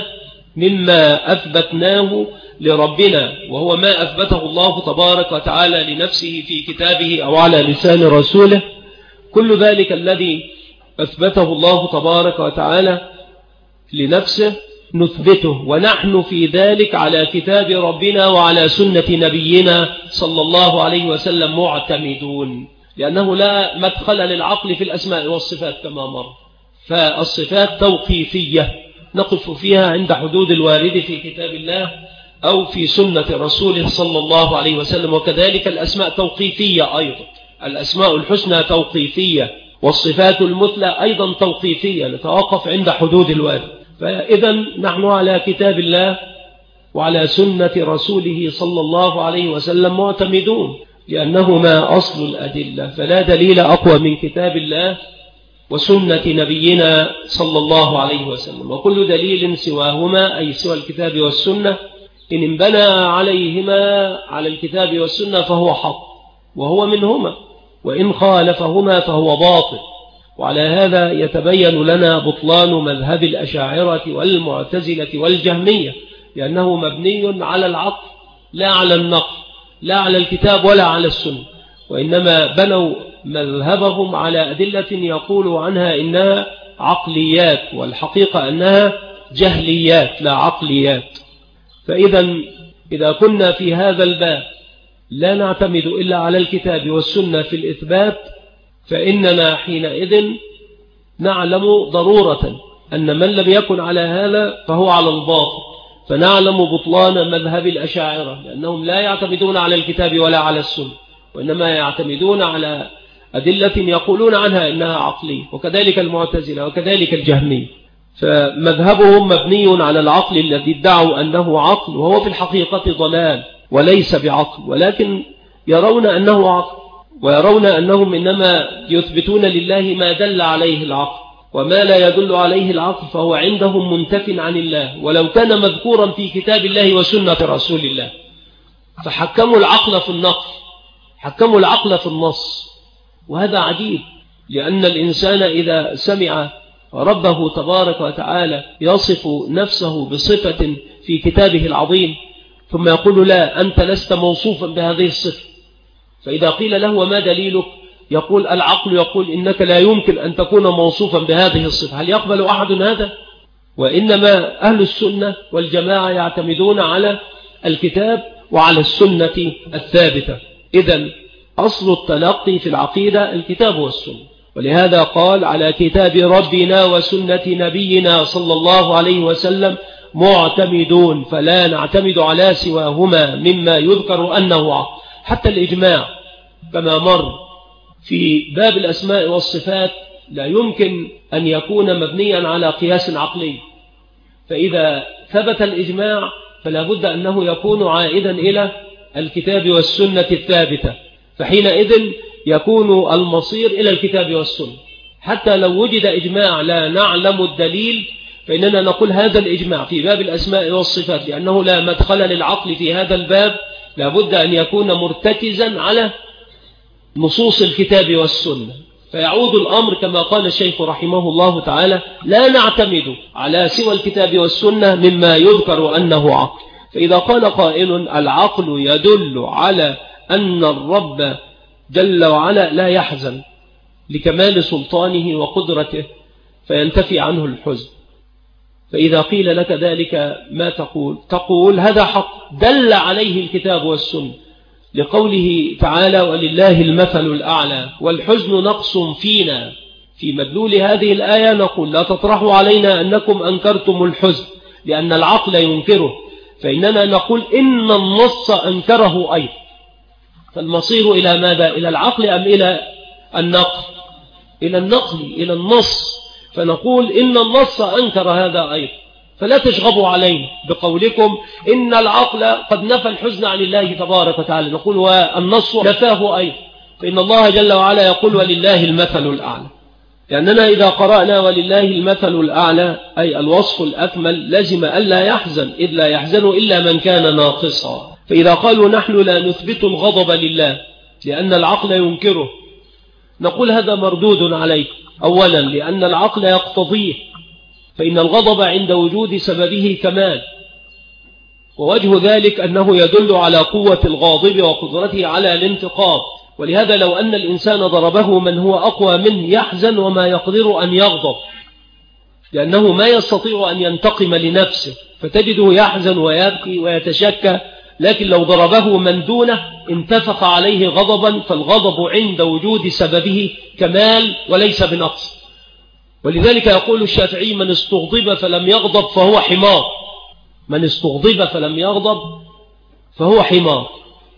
مما أثبتناه لربنا، وهو ما أثبته الله تبارك وتعالى لنفسه في كتابه أو على لسان رسوله، كل ذلك الذي أثبته الله تبارك وتعالى لنفسه نثبته، ونحن في ذلك على كتاب ربنا وعلى سنة نبينا صلى الله عليه وسلم معتمدون، لأنه لا مدخل للعقل في الأسماء والصفات كما مر. فالصفات توقيفية نقف فيها عند حدود الوارد في كتاب الله أو في سنة رسوله صلى الله عليه وسلم. وكذلك الأسماء توقيفية أيضا، الأسماء الحسنى توقيفية، والصفات المثلى أيضا توقيفية، نتوقف عند حدود الوارد. فإذا نحن على كتاب الله وعلى سنة رسوله صلى الله عليه وسلم معتمدون، لأنهما أصل الأدلة، فلا دليل أقوى من كتاب الله وسنة نبينا صلى الله عليه وسلم. وكل دليل سواهما، أي سوى الكتاب والسنة، إن انبنى عليهما على الكتاب والسنة فهو حق وهو منهما، وإن خالفهما فهو باطل. وعلى هذا يتبين لنا بطلان مذهب الأشاعرة والمعتزلة والجهمية، لأنه مبني على العقل لا على النقل، لا على الكتاب ولا على السنة، وإنما بنوا مذهبهم على أدلة يقولوا عنها إنها عقليات، والحقيقة أنها جهليات لا عقليات. فإذا كنا في هذا الباب لا نعتمد إلا على الكتاب والسنة في الإثبات، فإننا حينئذ نعلم ضرورة أن من لم يكن على هذا فهو على الباطل. فنعلم بطلان مذهب الأشاعرة، لأنهم لا يعتمدون على الكتاب ولا على السنة، وإنما يعتمدون على أدلة يقولون عنها إنها عقلية. وكذلك المعتزلة وكذلك الجهمية، فمذهبهم مبني على العقل الذي ادعوا أنه عقل، وهو في الحقيقة ضلال وليس بعقل، ولكن يرون أنه عقل، ويرون أنهم إنما يثبتون لله ما دل عليه العقل، وما لا يدل عليه العقل فهو عندهم منتف عن الله ولو كان مذكورا في كتاب الله وسنة رسول الله. فحكموا العقل في النقل، حكموا العقل في النص، وهذا عجيب، لأن الإنسان إذا سمع ربه تبارك وتعالى يصف نفسه بصفة في كتابه العظيم ثم يقول لا أنت لست موصوفا بهذه الصفة، فإذا قيل له وما دليلك يقول العقل يقول إنك لا يمكن أن تكون موصوفا بهذه الصفة، هل يقبل أحد هذا؟ وإنما أهل السنة والجماعة يعتمدون على الكتاب وعلى السنة الثابتة. إذن أصل التلقي في العقيدة الكتاب والسنة، ولهذا قال على كتاب ربنا وسنة نبينا صلى الله عليه وسلم معتمدون، فلا نعتمد على سواهما مما يذكر أنه عقل. حتى الإجماع كما مر في باب الأسماء والصفات لا يمكن أن يكون مبنيا على قياس عقلي، فإذا ثبت الإجماع فلا بد أنه يكون عائدا إلى الكتاب والسنة الثابتة، فحينئذ يكون المصير إلى الكتاب والسنة. حتى لو وجد إجماع لا نعلم الدليل فإننا نقول هذا الإجماع في باب الأسماء والصفات لأنه لا مدخل للعقل في هذا الباب، لا بد أن يكون مرتكزا على نصوص الكتاب والسنة. فيعود الأمر كما قال الشيخ رحمه الله تعالى لا نعتمد على سوى الكتاب والسنة مما يذكر أنه عقل. فإذا قال قائل العقل يدل على أن الرب جل وعلا لا يحزن لكمال سلطانه وقدرته فينتفي عنه الحزن، فإذا قيل لك ذلك ما تقول؟ تقول هذا حق دل عليه الكتاب والسنة، لقوله تعالى ولله المثل الأعلى والحزن نقص فينا. في مدلول هذه الآية نقول لا تطرحوا علينا أنكم أنكرتم الحزن لأن العقل ينكره، فإننا نقول إن النص أنكره أيضا. فالمصير إلى ماذا؟ إلى العقل أم إلى النقل؟ إلى النقل، إلى النص. فنقول إن النص أنكر هذا أيضا، فلا تشغبوا علينا بقولكم إن العقل قد نفى الحزن عن الله تبارك وتعالى، نقول والنص نفاه أيضا، فإن الله جل وعلا يقول ولله المثل الأعلى. لأننا إذا قرأنا ولله المثل الأعلى أي الوصف الأكمل لازم ألا يحزن، إذ لا يحزن إلا من كان ناقصا. فإذا قالوا نحن لا نثبت الغضب لله لأن العقل ينكره، نقول هذا مردود عليك. أولا لأن العقل يقتضيه، فإن الغضب عند وجود سببه كمال، ووجه ذلك أنه يدل على قوة الغاضب وقدرته على الانتقام. ولهذا لو أن الإنسان ضربه من هو أقوى منه يحزن وما يقدر أن يغضب، لأنه ما يستطيع أن ينتقم لنفسه، فتجده يحزن ويبكي ويتشكى. لكن لو ضربه من دونه انتفخ عليه غضبا، فالغضب عند وجود سببه كمال وليس بنقص. ولذلك يقول الشافعي من استغضب فلم يغضب فهو حمار، من استغضب فلم يغضب فهو حمار.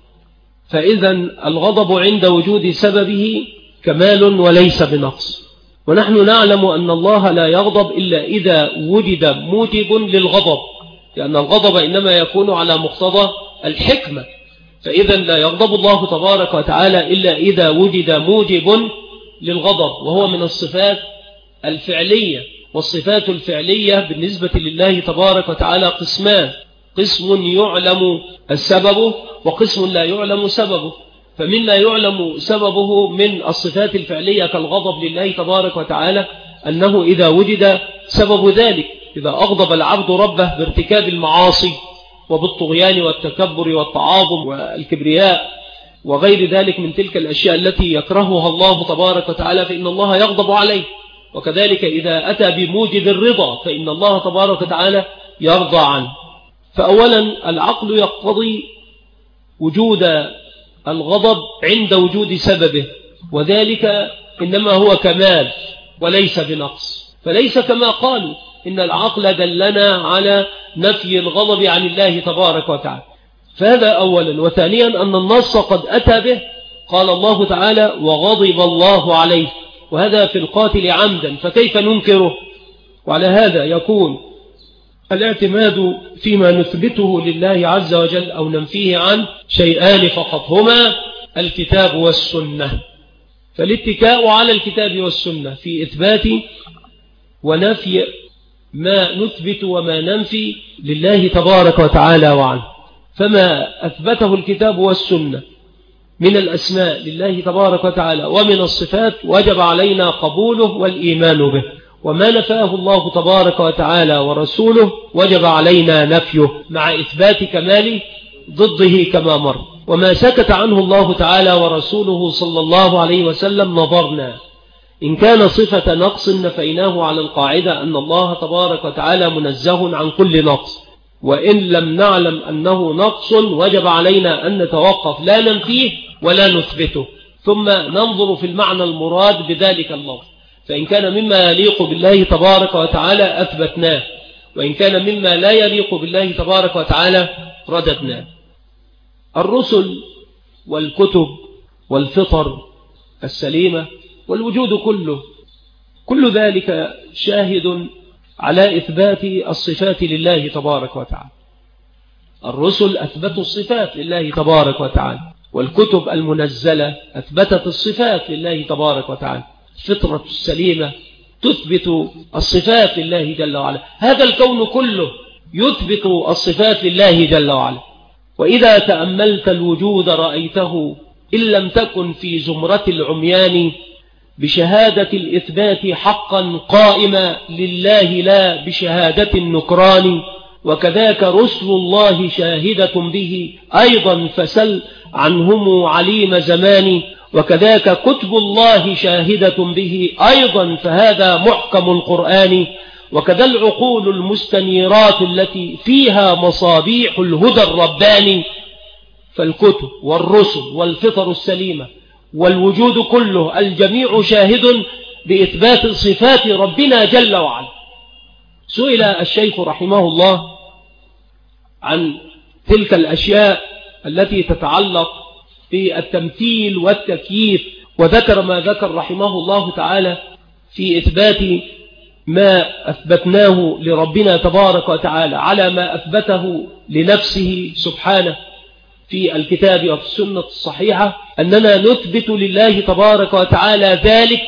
فإذا الغضب عند وجود سببه كمال وليس بنقص. ونحن نعلم أن الله لا يغضب إلا إذا وجد موجب للغضب، لأن الغضب إنما يكون على مقتضى الحكمة، فإذا لا يغضب الله تبارك وتعالى إلا إذا وجد موجب للغضب، وهو من الصفات الفعلية. والصفات الفعلية بالنسبة لله تبارك وتعالى قسمان، قسم يعلم السبب وقسم لا يعلم سببه. فمن لا يعلم سببه من الصفات الفعلية كالغضب لله تبارك وتعالى أنه إذا وجد سبب ذلك، إذا أغضب العبد ربه بارتكاب المعاصي وبالطغيان والتكبر والتعاظم والكبرياء وغير ذلك من تلك الأشياء التي يكرهها الله تبارك وتعالى، فإن الله يغضب عليه. وكذلك إذا أتى بموجب الرضا فإن الله تبارك وتعالى يرضى عنه. فأولا العقل يقتضي وجود الغضب عند وجود سببه، وذلك إنما هو كمال وليس بنقص. فليس كما قالوا إن العقل دلنا على نفي الغضب عن الله تبارك وتعالى، فهذا أولا. وثانيا أن النص قد أتى به، قال الله تعالى وغضب الله عليه، وهذا في القاتل عمدا، فكيف ننكره؟ وعلى هذا يكون الاعتماد فيما نثبته لله عز وجل أو ننفيه عنه شيئان فقط، هما الكتاب والسنة. فالاتكاء على الكتاب والسنة في إثبات ونفي ما نثبت وما ننفي لله تبارك وتعالى وعنه. فما أثبته الكتاب والسنة من الأسماء لله تبارك وتعالى ومن الصفات وجب علينا قبوله والإيمان به، وما نفاه الله تبارك وتعالى ورسوله وجب علينا نفيه مع إثبات كمال ضده كما مر. وما سكت عنه الله تعالى ورسوله صلى الله عليه وسلم نظرنا. إن كان صفة نقص نفيناه على القاعدة أن الله تبارك وتعالى منزه عن كل نقص، وإن لم نعلم أنه نقص وجب علينا أن نتوقف لا ننفيه ولا نثبته، ثم ننظر في المعنى المراد بذلك اللفظ. فإن كان مما يليق بالله تبارك وتعالى أثبتناه، وإن كان مما لا يليق بالله تبارك وتعالى رددناه. الرسل والكتب والفطر السليمة والوجود كله، كل ذلك شاهد على إثبات الصفات لله تبارك وتعالى. الرسل أثبتوا الصفات لله تبارك وتعالى، والكتب المنزلة أثبتت الصفات لله تبارك وتعالى. الفطرة السليمة تثبت الصفات لله جل وعلا. هذا الكون كله يثبت الصفات لله جل وعلا. وإذا تأملت الوجود رأيته إن لم تكن في زمرة العميان بشهادة الإثبات حقا قائما لله لا بشهادة النكران. وكذاك رسل الله شاهدة به أيضا فسل عنهم عليم زمان. وكذاك كتب الله شاهدة به أيضا فهذا محكم القرآن. وكذا العقول المستنيرات التي فيها مصابيح الهدى الرباني. فالكتب والرسل والفطر السليمة والوجود كله الجميع شاهد بإثبات صفات ربنا جل وعلا. سئل الشيخ رحمه الله عن تلك الأشياء التي تتعلق بالتمثيل والتكييف، وذكر ما ذكر رحمه الله تعالى في إثبات ما أثبتناه لربنا تبارك وتعالى على ما أثبته لنفسه سبحانه في الكتاب وفي السنة الصحيحة، أننا نثبت لله تبارك وتعالى ذلك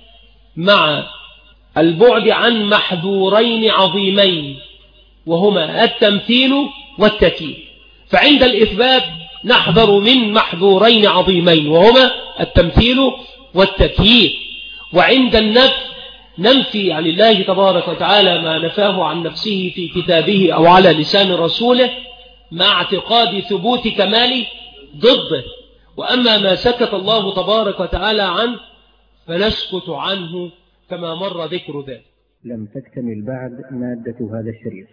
مع البعد عن محذورين عظيمين، وهما التمثيل والتكييف. فعند الإثبات نحذر من محذورين عظيمين وهما التمثيل والتكييف، وعند النفي ننفي عن الله تبارك وتعالى ما نفاه عن نفسه في كتابه أو على لسان رسوله مع اعتقاد ثبوت كمال ضده. وأما ما سكت الله تبارك وتعالى عنه فنسكت عنه كما مر ذكر ذلك. لم تكتمل بعد مادة هذا الشريط،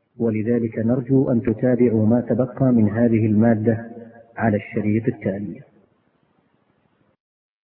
ولذلك نرجو أن تتابعوا ما تبقى من هذه المادة على الشريط التالي.